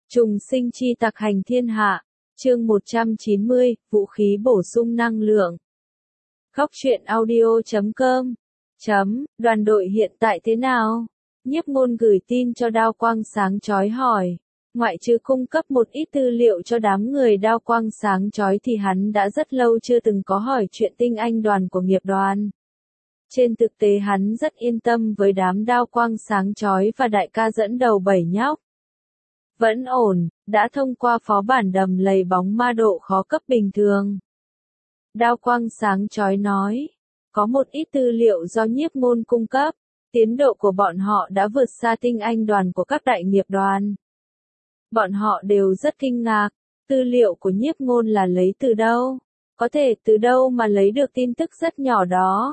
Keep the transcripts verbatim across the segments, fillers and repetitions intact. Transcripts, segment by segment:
Trùng sinh chi tặc hành thiên hạ, chương một trăm chín mươi, vũ khí bổ sung năng lượng. Góc truyện audio chấm com chấm, đoàn đội hiện tại thế nào? Nhiếp Ngôn gửi tin cho Đao Quang Sáng Chói hỏi. Ngoại trừ cung cấp một ít tư liệu cho đám người Đao Quang Sáng Chói thì hắn đã rất lâu chưa từng có hỏi chuyện tinh anh đoàn của nghiệp đoàn. Trên thực tế hắn rất yên tâm với đám Đao Quang Sáng Chói và đại ca dẫn đầu bảy nhóc. Vẫn ổn, đã thông qua phó bản đầm lầy bóng ma độ khó cấp bình thường. Đao Quang Sáng Chói nói, có một ít tư liệu do Nhiếp Ngôn cung cấp, tiến độ của bọn họ đã vượt xa tinh anh đoàn của các đại nghiệp đoàn. Bọn họ đều rất kinh ngạc, tư liệu của Nhiếp Ngôn là lấy từ đâu? Có thể từ đâu mà lấy được tin tức rất nhỏ đó?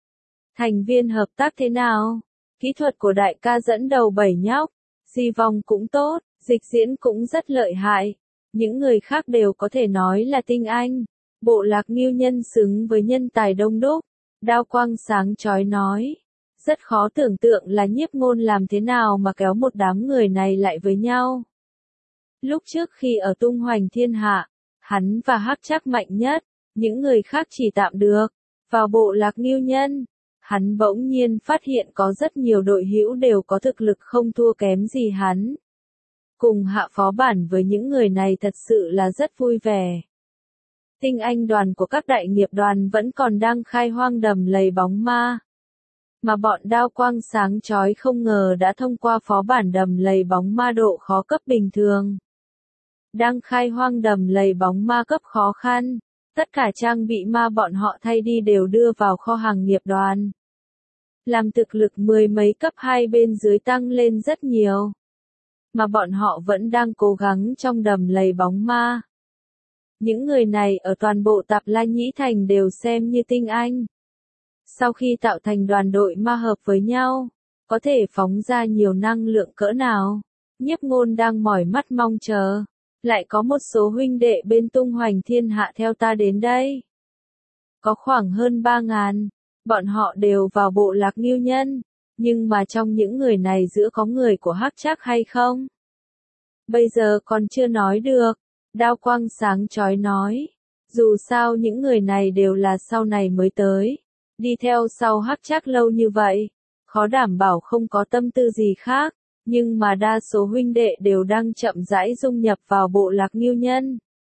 Thành viên hợp tác thế nào? Kỹ thuật của đại ca dẫn đầu bảy nhóc, di vong cũng tốt, dịch diễn cũng rất lợi hại. Những người khác đều có thể nói là tinh anh. Bộ lạc Ngưu Nhân xứng với nhân tài đông đúc. Đao Quang Sáng Chói nói. Rất khó tưởng tượng là Nhiếp Ngôn làm thế nào mà kéo một đám người này lại với nhau. Lúc trước khi ở tung hoành thiên hạ, hắn và Hắc Trác mạnh nhất, những người khác chỉ tạm được. Vào bộ lạc Ngưu Nhân, hắn bỗng nhiên phát hiện có rất nhiều đội hữu đều có thực lực không thua kém gì hắn. Cùng hạ phó bản với những người này thật sự là rất vui vẻ. Tinh anh đoàn của các đại nghiệp đoàn vẫn còn đang khai hoang đầm lầy bóng ma. Mà bọn Đao Quang Sáng Chói không ngờ đã thông qua phó bản đầm lầy bóng ma độ khó cấp bình thường. Đang khai hoang đầm lầy bóng ma cấp khó khăn, tất cả trang bị ma bọn họ thay đi đều đưa vào kho hàng nghiệp đoàn. Làm thực lực mười mấy cấp hai bên dưới tăng lên rất nhiều. Mà bọn họ vẫn đang cố gắng trong đầm lầy bóng ma. Những người này ở toàn bộ Tạp La Nhĩ Thành đều xem như tinh anh. Sau khi tạo thành đoàn đội ma hợp với nhau, có thể phóng ra nhiều năng lượng cỡ nào, Nhiếp Ngôn đang mỏi mắt mong chờ. Lại có một số huynh đệ bên tung hoành thiên hạ theo ta đến đây. Có khoảng hơn ba ngàn, bọn họ đều vào bộ lạc Ngưu Nhân, nhưng mà trong những người này giữa có người của Hắc Trác hay không? Bây giờ còn chưa nói được, Đao Quang Sáng Chói nói. Dù sao những người này đều là sau này mới tới, đi theo sau Hắc Trác lâu như vậy, khó đảm bảo không có tâm tư gì khác. Nhưng mà đa số huynh đệ đều đang chậm rãi dung nhập vào bộ lạc Ngưu Nhân.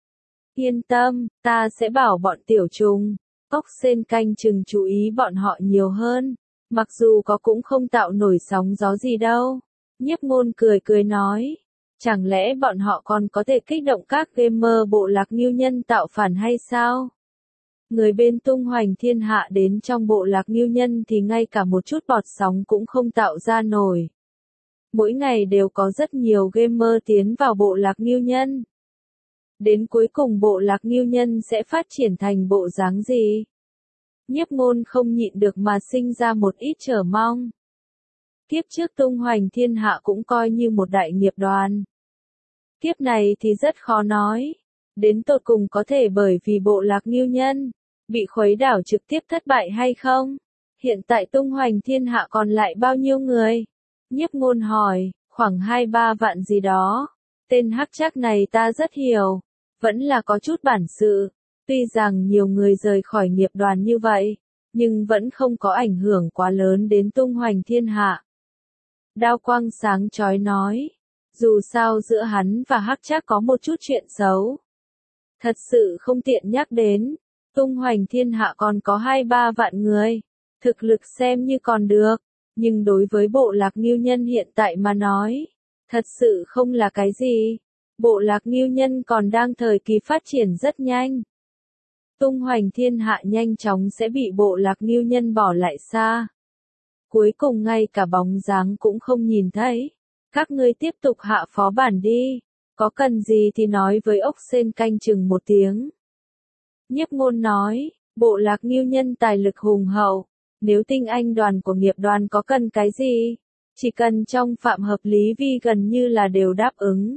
Yên tâm, ta sẽ bảo bọn tiểu trùng, ốc sên canh chừng chú ý bọn họ nhiều hơn. Mặc dù có cũng không tạo nổi sóng gió gì đâu. Nhiếp Ngôn cười cười nói. Chẳng lẽ bọn họ còn có thể kích động các gamer bộ lạc Ngưu Nhân tạo phản hay sao? Người bên tung hoành thiên hạ đến trong bộ lạc Ngưu Nhân thì ngay cả một chút bọt sóng cũng không tạo ra nổi. Mỗi ngày đều có rất nhiều gamer tiến vào bộ lạc Ngưu Nhân. Đến cuối cùng bộ lạc Ngưu Nhân sẽ phát triển thành bộ dáng gì? Nhiếp Ngôn không nhịn được mà sinh ra một ít chờ mong. Kiếp trước tung hoành thiên hạ cũng coi như một đại nghiệp đoàn. Kiếp này thì rất khó nói. Đến tột cùng có thể bởi vì bộ lạc Ngưu Nhân bị khuấy đảo trực tiếp thất bại hay không? Hiện tại tung hoành thiên hạ còn lại bao nhiêu người? Nhiếp Ngôn hỏi, khoảng hai ba vạn gì đó. Tên Hắc Trác này ta rất hiểu, vẫn là có chút bản sự. Tuy rằng nhiều người rời khỏi nghiệp đoàn như vậy, nhưng vẫn không có ảnh hưởng quá lớn đến tung hoành thiên hạ. Đao Quang Sáng Chói nói, dù sao giữa hắn và Hắc Trác có một chút chuyện xấu. Thật sự không tiện nhắc đến, tung hoành thiên hạ còn có hai ba vạn người, thực lực xem như còn được. Nhưng đối với bộ lạc Ngưu Nhân hiện tại mà nói, thật sự không là cái gì. Bộ lạc Ngưu Nhân còn đang thời kỳ phát triển rất nhanh. Tung hoành thiên hạ nhanh chóng sẽ bị bộ lạc Ngưu Nhân bỏ lại xa. Cuối cùng ngay cả bóng dáng cũng không nhìn thấy. Các ngươi tiếp tục hạ phó bản đi. Có cần gì thì nói với ốc sên canh chừng một tiếng. Nhiếp Ngôn nói, bộ lạc Ngưu Nhân tài lực hùng hậu. Nếu tinh anh đoàn của nghiệp đoàn có cần cái gì, chỉ cần trong phạm hợp lý vi gần như là đều đáp ứng.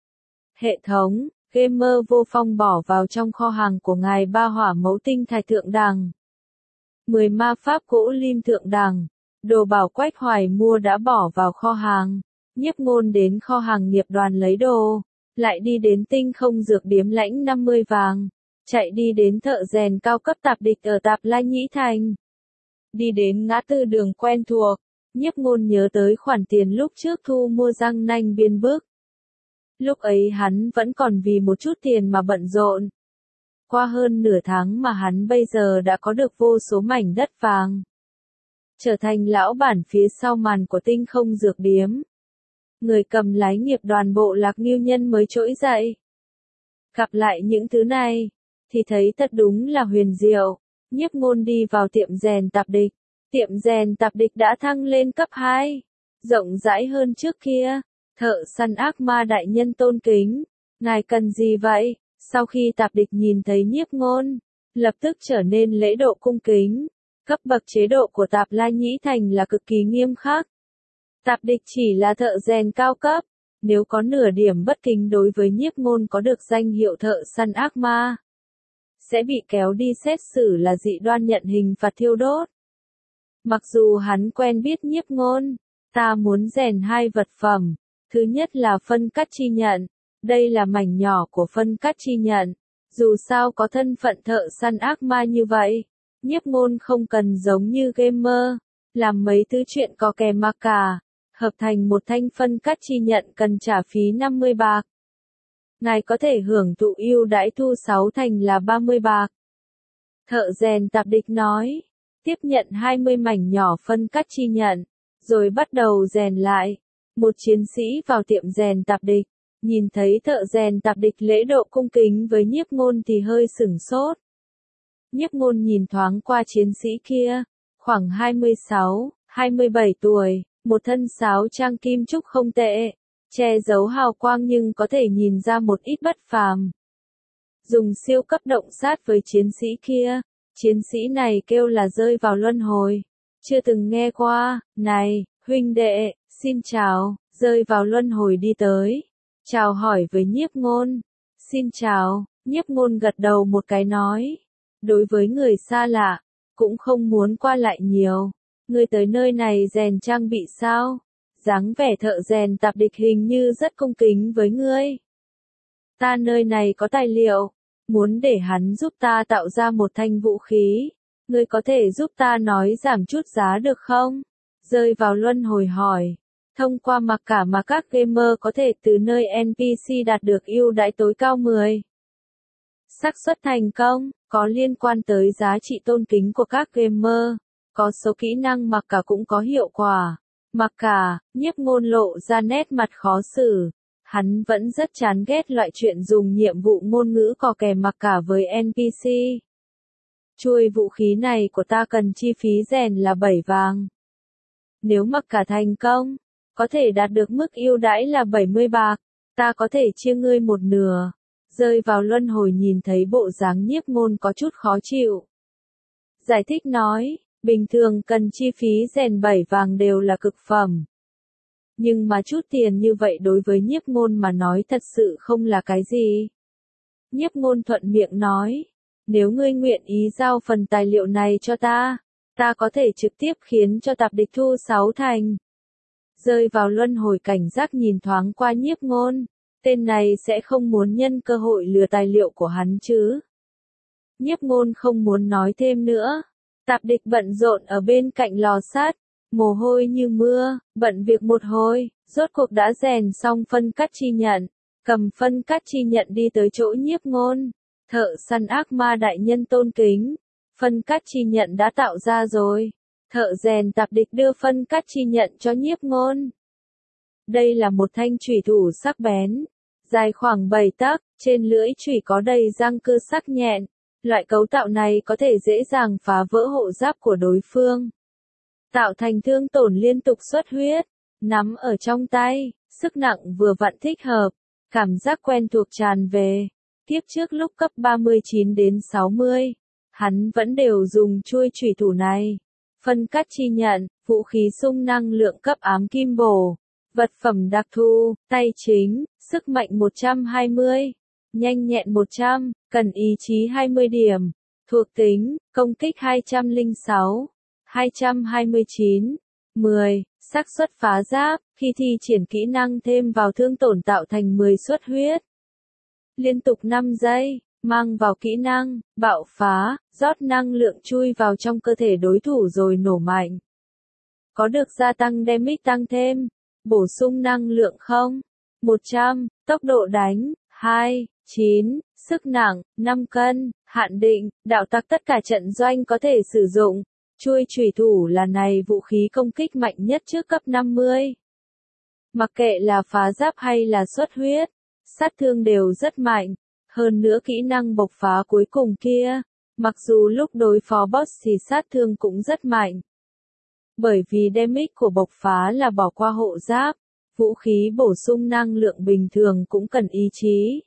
Hệ thống, gamer vô phong bỏ vào trong kho hàng của ngài ba hỏa mẫu tinh thạch thượng đẳng. mười ma pháp gỗ lim thượng đẳng, đồ bảo Quách Hoài mua đã bỏ vào kho hàng. Nhiếp Ngôn đến kho hàng nghiệp đoàn lấy đồ, lại đi đến Tinh Không Dược Điếm lãnh năm mươi vàng, chạy đi đến thợ rèn cao cấp Tạp Địch ở Tạp La Nhĩ Thành. Đi đến ngã tư đường quen thuộc, Nhiếp Ngôn nhớ tới khoản tiền lúc trước thu mua răng nanh biên bức. Lúc ấy hắn vẫn còn vì một chút tiền mà bận rộn. Qua hơn nửa tháng mà hắn bây giờ đã có được vô số mảnh đất vàng. Trở thành lão bản phía sau màn của Tinh Không Dược Điếm. Người cầm lái nghiệp đoàn bộ Lạc Ngưu Nhân mới trỗi dậy. Gặp lại những thứ này, thì thấy thật đúng là huyền diệu. Nhiếp Ngôn đi vào tiệm rèn Tạp Địch. Tiệm rèn Tạp Địch đã thăng lên cấp hai, rộng rãi hơn trước kia. Thợ săn ác ma đại nhân tôn kính, ngài cần gì vậy? Sau khi Tạp Địch nhìn thấy Nhiếp Ngôn, lập tức trở nên lễ độ cung kính. Cấp bậc chế độ của Tạp La Nhĩ Thành là cực kỳ nghiêm khắc. Tạp Địch chỉ là thợ rèn cao cấp, nếu có nửa điểm bất kính đối với Nhiếp Ngôn có được danh hiệu thợ săn ác ma, sẽ bị kéo đi xét xử là dị đoan nhận hình phạt thiêu đốt. Mặc dù hắn quen biết Nhiếp Ngôn, ta muốn rèn hai vật phẩm. Thứ nhất là phân cắt chi nhận, đây là mảnh nhỏ của phân cắt chi nhận. Dù sao có thân phận thợ săn ác ma như vậy, Nhiếp Ngôn không cần giống như gamer, làm mấy thứ chuyện có kè mà cả, hợp thành một thanh phân cắt chi nhận cần trả phí năm mươi bạc. Ngài có thể hưởng thụ ưu đãi thu sáu thành là ba mươi bạc. Thợ rèn Tạp Địch nói, tiếp nhận hai mươi mảnh nhỏ phân cắt chi nhận, rồi bắt đầu rèn lại. Một chiến sĩ vào tiệm rèn Tạp Địch, nhìn thấy thợ rèn Tạp Địch lễ độ cung kính với Nhiếp Ngôn thì hơi sửng sốt. Nhiếp Ngôn nhìn thoáng qua chiến sĩ kia, khoảng hai mươi sáu, hai mươi bảy tuổi, một thân sáo trang kim trúc không tệ, che giấu hào quang nhưng có thể nhìn ra một ít bất phàm. Dùng siêu cấp động sát với chiến sĩ kia, chiến sĩ này kêu là rơi vào luân hồi. Chưa từng nghe qua, này, huynh đệ, xin chào, rơi vào luân hồi đi tới. Chào hỏi với Nhiếp Ngôn. Xin chào, Nhiếp Ngôn gật đầu một cái nói. Đối với người xa lạ, cũng không muốn qua lại nhiều. Ngươi tới nơi này rèn trang bị sao? Dáng vẻ thợ rèn Tạp Địch hình như rất cung kính với ngươi. Ta nơi này có tài liệu, muốn để hắn giúp ta tạo ra một thanh vũ khí. Ngươi có thể giúp ta nói giảm chút giá được không? Rơi vào luân hồi hỏi. Thông qua mặc cả mà các gamer có thể từ nơi en pê xê đạt được ưu đãi tối cao mười. Xác suất thành công, có liên quan tới giá trị tôn kính của các gamer. Có số kỹ năng mặc cả cũng có hiệu quả. Mặc cả, Nhiếp Ngôn lộ ra nét mặt khó xử. Hắn vẫn rất chán ghét loại chuyện dùng nhiệm vụ ngôn ngữ cò kè mặc cả với en pê xê. Chuôi vũ khí này của ta cần chi phí rèn là bảy vàng. Nếu mặc cả thành công, có thể đạt được mức ưu đãi là bảy mươi bạc, ta có thể chia ngươi một nửa. Rơi vào luân hồi nhìn thấy bộ dáng Nhiếp Ngôn có chút khó chịu. Giải thích nói, bình thường cần chi phí rèn bảy vàng đều là cực phẩm. Nhưng mà chút tiền như vậy đối với Nhiếp Ngôn mà nói thật sự không là cái gì. Nhiếp Ngôn thuận miệng nói, nếu ngươi nguyện ý giao phần tài liệu này cho ta, ta có thể trực tiếp khiến cho Tạp Địch thu sáu thành. Rơi vào luân hồi cảnh giác nhìn thoáng qua Nhiếp Ngôn, tên này sẽ không muốn nhân cơ hội lừa tài liệu của hắn chứ. Nhiếp Ngôn không muốn nói thêm nữa. Tạp Địch bận rộn ở bên cạnh lò sắt, mồ hôi như mưa, bận việc một hồi, rốt cuộc đã rèn xong phân cắt chi nhận, cầm phân cắt chi nhận đi tới chỗ Nhiếp Ngôn. Thợ săn ác ma đại nhân tôn kính, phân cắt chi nhận đã tạo ra rồi. Thợ rèn Tạp Địch đưa phân cắt chi nhận cho Nhiếp Ngôn. Đây là một thanh chủy thủ sắc bén, dài khoảng bảy tấc, trên lưỡi chủy có đầy răng cưa sắc nhọn. Loại cấu tạo này có thể dễ dàng phá vỡ hộ giáp của đối phương, tạo thành thương tổn liên tục xuất huyết. Nắm ở trong tay, sức nặng vừa vặn thích hợp, cảm giác quen thuộc tràn về. Kiếp trước lúc cấp ba mươi chín đến sáu mươi, hắn vẫn đều dùng chuôi chủy thủ này. Phân cắt chi nhận, vũ khí xung năng lượng cấp ám kim bổ, vật phẩm đặc thù, tay chính, sức mạnh một trăm hai mươi, nhanh nhẹn một trăm, cần ý chí hai mươi điểm, thuộc tính, công kích hai trăm lẻ sáu, hai trăm hai mươi chín, mười, xác suất phá giáp, Khi thi triển kỹ năng thêm vào thương tổn tạo thành mười suất huyết. Liên tục năm giây, mang vào kỹ năng, bạo phá, rót năng lượng chui vào trong cơ thể đối thủ rồi nổ mạnh. Có được gia tăng damage tăng thêm, bổ sung năng lượng không? một trăm, tốc độ đánh, hai, chín, sức nặng, năm cân, hạn định, đạo tặc tất cả trận doanh có thể sử dụng. Chuôi chủy thủ là này vũ khí công kích mạnh nhất trước cấp năm mươi. Mặc kệ là phá giáp hay là xuất huyết, sát thương đều rất mạnh. Hơn nữa kỹ năng bộc phá cuối cùng kia, mặc dù lúc đối phó boss thì sát thương cũng rất mạnh. Bởi vì damage của bộc phá là bỏ qua hộ giáp, vũ khí bổ sung năng lượng bình thường cũng cần ý chí.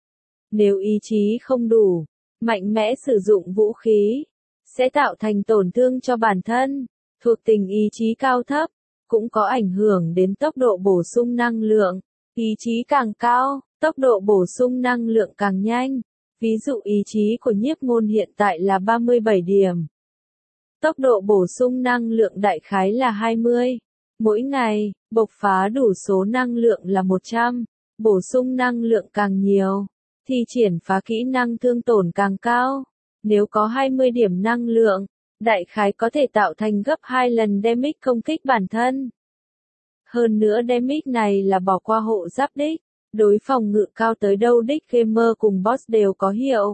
Nếu ý chí không đủ, mạnh mẽ sử dụng vũ khí, sẽ tạo thành tổn thương cho bản thân. Thuộc tính ý chí cao thấp, cũng có ảnh hưởng đến tốc độ bổ sung năng lượng. Ý chí càng cao, tốc độ bổ sung năng lượng càng nhanh. Ví dụ ý chí của nhiếp ngôn hiện tại là ba mươi bảy điểm. Tốc độ bổ sung năng lượng đại khái là hai mươi. Mỗi ngày, bộc phá đủ số năng lượng là một trăm. Bổ sung năng lượng càng nhiều, thi triển phá kỹ năng thương tổn càng cao. Nếu có hai mươi điểm năng lượng, đại khái có thể tạo thành gấp hai lần damage công kích bản thân. Hơn nữa damage này là bỏ qua hộ giáp đích, đối phòng ngự cao tới đâu đích gamer cùng boss đều có hiệu.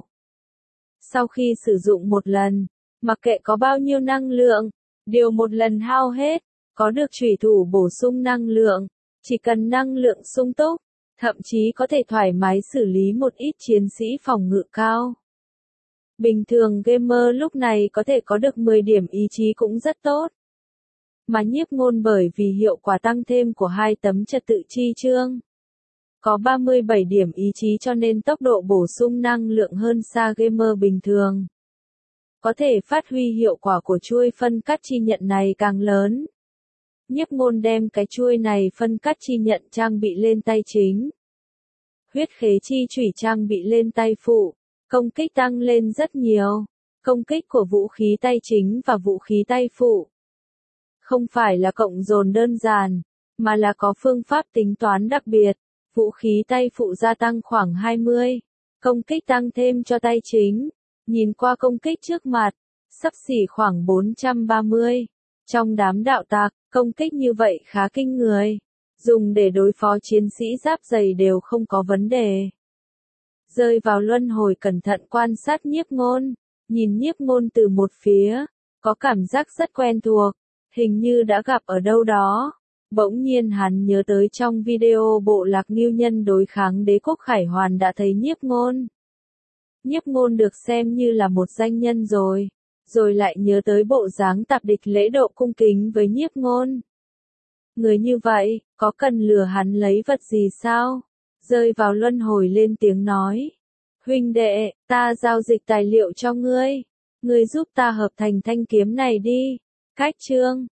Sau khi sử dụng một lần, mặc kệ có bao nhiêu năng lượng, đều một lần hao hết, có được chủy thủ bổ sung năng lượng, chỉ cần năng lượng sung túc, thậm chí có thể thoải mái xử lý một ít chiến sĩ phòng ngự cao. Bình thường gamer lúc này có thể có được mười điểm ý chí cũng rất tốt. Mà nhiếp ngôn bởi vì hiệu quả tăng thêm của hai tấm trật tự chi chương, có ba mươi bảy điểm ý chí cho nên tốc độ bổ sung năng lượng hơn xa gamer bình thường. Có thể phát huy hiệu quả của chuôi phân cắt chi nhận này càng lớn. Nhiếp ngôn đem cái chuôi này phân cắt chi nhận trang bị lên tay chính. Huyết khế chi chủy trang bị lên tay phụ. Công kích tăng lên rất nhiều. Công kích của vũ khí tay chính và vũ khí tay phụ không phải là cộng dồn đơn giản, mà là có phương pháp tính toán đặc biệt. Vũ khí tay phụ gia tăng khoảng hai mươi. Công kích tăng thêm cho tay chính. Nhìn qua công kích trước mặt, xấp xỉ khoảng bốn trăm ba mươi. Trong đám đạo tặc, công kích như vậy khá kinh người. Dùng để đối phó chiến sĩ giáp dày đều không có vấn đề. Rơi vào luân hồi cẩn thận quan sát nhiếp ngôn. Nhìn nhiếp ngôn từ một phía, có cảm giác rất quen thuộc. Hình như đã gặp ở đâu đó. Bỗng nhiên hắn nhớ tới trong video bộ lạc Ngưu Nhân đối kháng đế quốc Khải Hoàn đã thấy nhiếp ngôn. Nhiếp ngôn được xem như là một danh nhân rồi. Rồi lại nhớ tới bộ dáng tạp địch lễ độ cung kính với nhiếp ngôn. Người như vậy, có cần lừa hắn lấy vật gì sao? Rơi vào luân hồi lên tiếng nói. Huynh đệ, ta giao dịch tài liệu cho ngươi. Ngươi giúp ta hợp thành thanh kiếm này đi. Cách chương.